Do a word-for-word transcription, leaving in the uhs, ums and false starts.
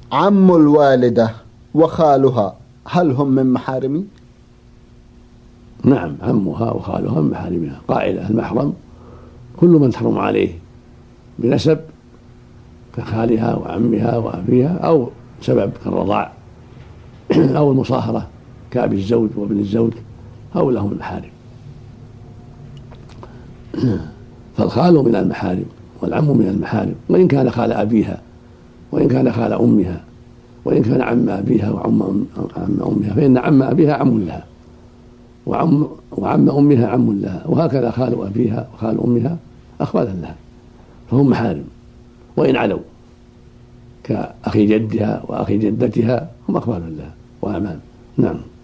عم الوالدة وخالها هل هم من محارمي؟ نعم، عمها وخالها من محارمها. قاعدة: المحرم كل من تحرم عليه بنسب كخالها وعمها وأبيها، أو سبب كالرضاع أو المصاهرة كأبي الزوج وابن الزوج، هؤلاء هم المحارم. فالخال من المحارم والعم من المحارم، وإن كان خال أبيها وإن كان خال أمها وإن كان عم أبيها وعم عم أمها، فإن عم أبيها عم لها وعم وعم أمها عم لها، وهكذا خال أبيها وخال أمها أخوالا لها، فهم محارم وإن علوا كأخي جدها وأخي جدتها، هم أخوال لها وأعمام. نعم.